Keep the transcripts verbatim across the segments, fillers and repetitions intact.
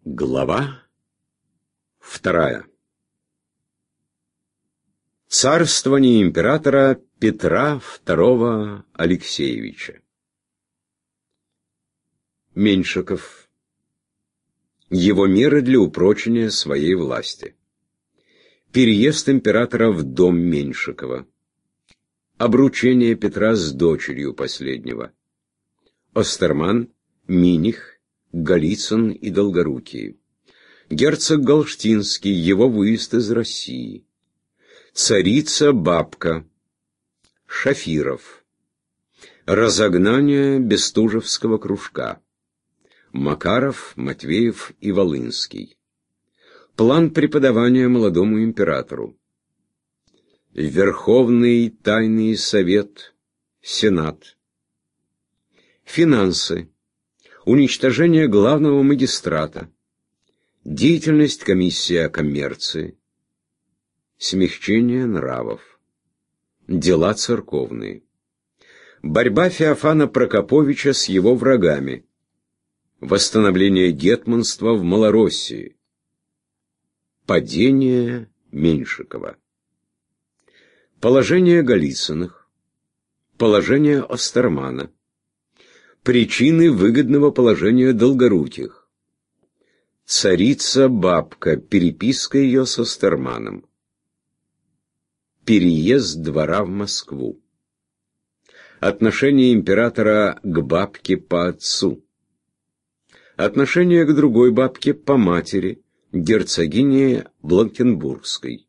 Глава вторая. Царствование императора Петра второго Алексеевича. Меньшиков. Его меры для упрочения своей власти. Переезд императора в дом Меньшикова. Обручение Петра с дочерью последнего. Остерман, Миних, Голицын и Долгорукий. Герцог Галштинский, его выезд из России. Царица-бабка. Шафиров. Разогнание Бестужевского кружка. Макаров, Матвеев и Волынский. План преподавания молодому императору. Верховный тайный совет, Сенат. Финансы. Уничтожение главного магистрата. Деятельность комиссии о коммерции. Смягчение нравов. Дела церковные. Борьба Феофана Прокоповича с его врагами. Восстановление гетманства в Малороссии. Падение Меньшикова. Положение Голицыных. Положение Остермана. Причины выгодного положения Долгоруких. Царица-бабка. Переписка ее с Остерманом. Переезд двора в Москву. Отношение императора к бабке по отцу. Отношение к другой бабке по матери, герцогине Бланкенбургской.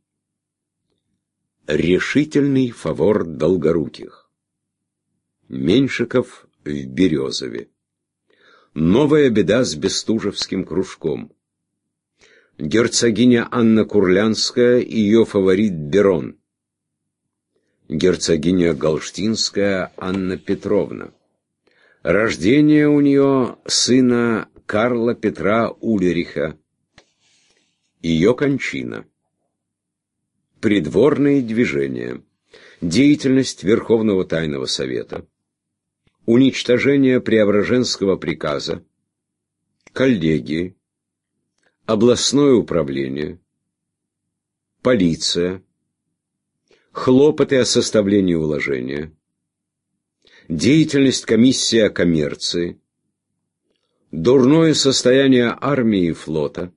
Решительный фавор Долгоруких. Меньшиков в Березове. Новая беда с Бестужевским кружком. Герцогиня Анна Курлянская и ее фаворит Берон. Герцогиня Галштинская Анна Петровна. Рождение у нее сына Карла Петра Ульриха. Ее кончина. Придворные движения. Деятельность Верховного Тайного Совета. Уничтожение Преображенского приказа. Коллегии. Областное управление. Полиция. Хлопоты о составлении уложения. Деятельность комиссии о коммерции. Дурное состояние армии и флота.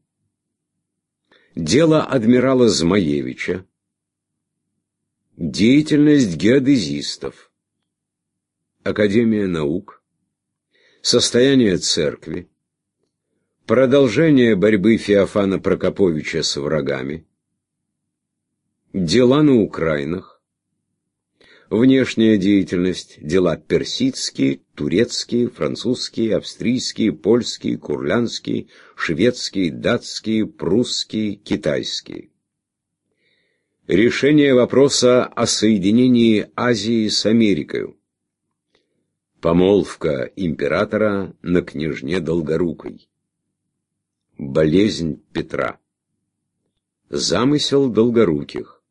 Дело адмирала Змаевича. Деятельность геодезистов. Академия наук. Состояние церкви. Продолжение борьбы Феофана Прокоповича с врагами. Дела на Украинах. Внешняя деятельность. Дела персидские, турецкие, французские, австрийские, польские, курлянские, шведские, датские, прусские, китайские. Решение вопроса о соединении Азии с Америкой. Помолвка императора на княжне Долгорукой. Болезнь Петра. Замысел Долгоруких.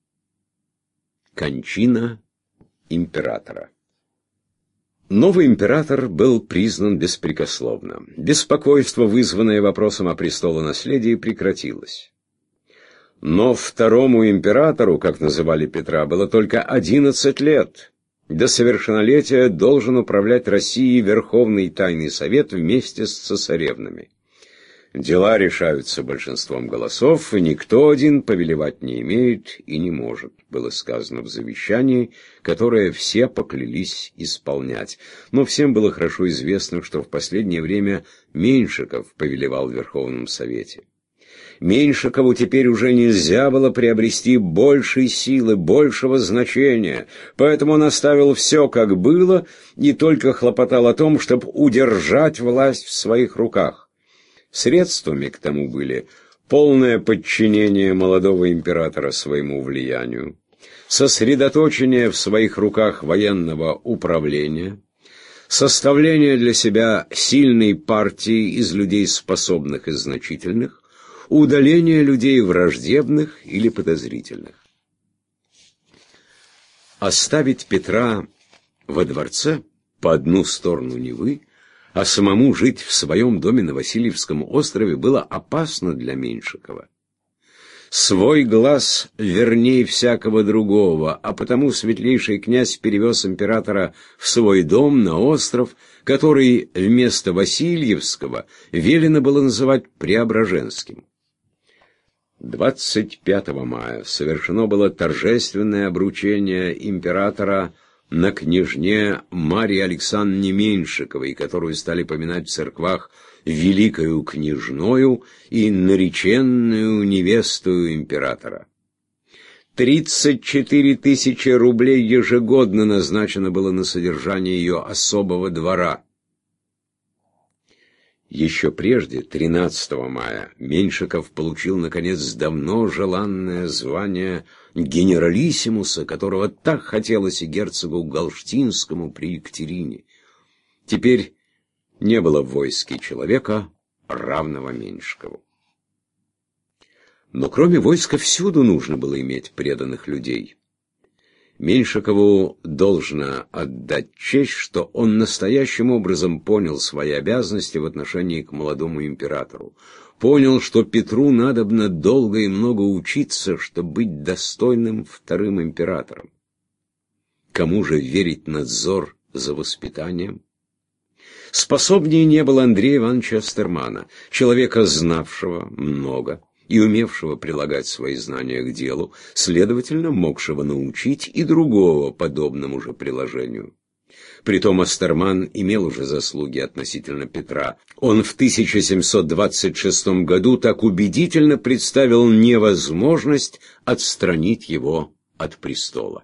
Кончина императора. Новый император был признан беспрекословно. Беспокойство, вызванное вопросом о престолонаследии, прекратилось. Но второму императору, как называли Петра, было только одиннадцать лет. До совершеннолетия должен управлять Россией Верховный Тайный Совет вместе с цесаревнами. Дела решаются большинством голосов, и никто один повелевать не имеет и не может, было сказано в завещании, которое все поклялись исполнять. Но всем было хорошо известно, что в последнее время Меньшиков повелевал в Верховном Совете. Меньшикову теперь уже нельзя было приобрести большей силы, большего значения, поэтому он оставил все, как было, и только хлопотал о том, чтобы удержать власть в своих руках. Средствами к тому были полное подчинение молодого императора своему влиянию, сосредоточение в своих руках военного управления, составление для себя сильной партии из людей способных и значительных, удаление людей враждебных или подозрительных. Оставить Петра во дворце по одну сторону Невы а самому жить в своем доме на Васильевском острове было опасно для Меньшикова. Свой глаз верней всякого другого, а потому светлейший князь перевез императора в свой дом на остров, который вместо Васильевского велено было называть Преображенским. двадцать пятого мая совершено было торжественное обручение императора на княжне Марьи Александровне Меньшиковой, которую стали поминать в церквах великою княжною и нареченную невестою императора. Тридцать четыре тысячи рублей ежегодно назначено было на содержание ее особого двора. Еще прежде, тринадцатого мая, Меньшиков получил, наконец, давно желанное звание генералиссимуса, которого так хотелось и герцогу Галштинскому при Екатерине. Теперь не было в войске человека, равного Меньшикову. Но кроме войска всюду нужно было иметь преданных людей. Меньшикову должно отдать честь, что он настоящим образом понял свои обязанности в отношении к молодому императору. Понял, что Петру надобно долго и много учиться, чтобы быть достойным вторым императором. Кому же верить надзор за воспитанием? Способнее не было Андрея Ивановича Остермана, человека, знавшего много и умевшего прилагать свои знания к делу, следовательно, могшего научить и другого подобному же приложению. Притом Остерман имел уже заслуги относительно Петра. Он в тысяча семьсот двадцать шестом году так убедительно представил невозможность отстранить его от престола.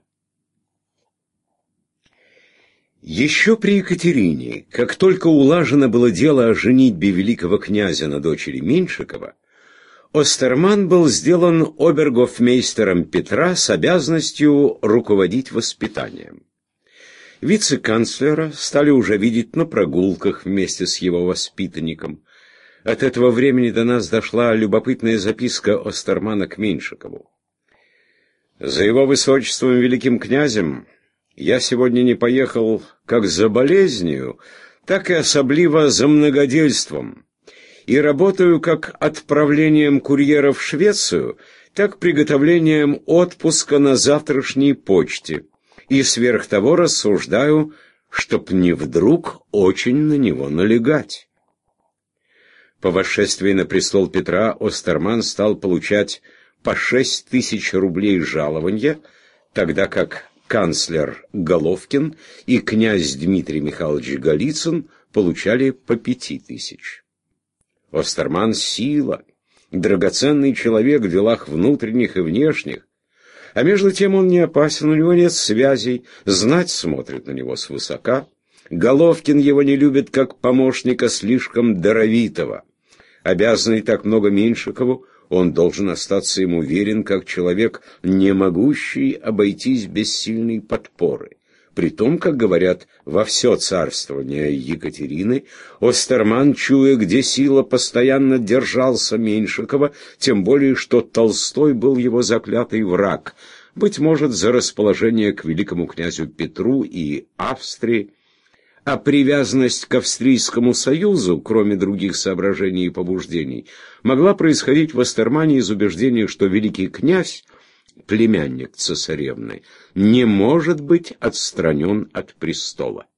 Еще при Екатерине, как только улажено было дело о женитьбе великого князя на дочери Меньшикова, Остерман был сделан обергофмейстером Петра с обязанностью руководить воспитанием. Вице-канцлера стали уже видеть на прогулках вместе с его воспитанником. От этого времени до нас дошла любопытная записка Остермана к Меньшикову. «За его высочеством великим князем я сегодня не поехал как за болезнью, так и особливо за многодельством, и работаю как отправлением курьера в Швецию, так приготовлением отпуска на завтрашней почте, и сверх того рассуждаю, чтоб не вдруг очень на него налегать». По восшествии на престол Петра Остерман стал получать по шесть тысяч рублей жалования, тогда как канцлер Головкин и князь Дмитрий Михайлович Голицын получали по пяти тысяч. Остерман — сила, драгоценный человек в делах внутренних и внешних, а между тем он не опасен, у него нет связей, знать смотрит на него свысока. Головкин его не любит как помощника слишком даровитого. Обязанный так много Меньшикову, он должен остаться ему верен как человек, не могущий обойтись без сильной подпоры. Притом, как говорят, во все царствование Екатерины Остерман, чуя, где сила, постоянно держался Меньшикова, тем более, что Толстой был его заклятый враг, быть может, за расположение к великому князю Петру и Австрии, а привязанность к Австрийскому союзу, кроме других соображений и побуждений, могла происходить в Остермане из убеждения, что великий князь, племянник цесаревны, не может быть отстранен от престола.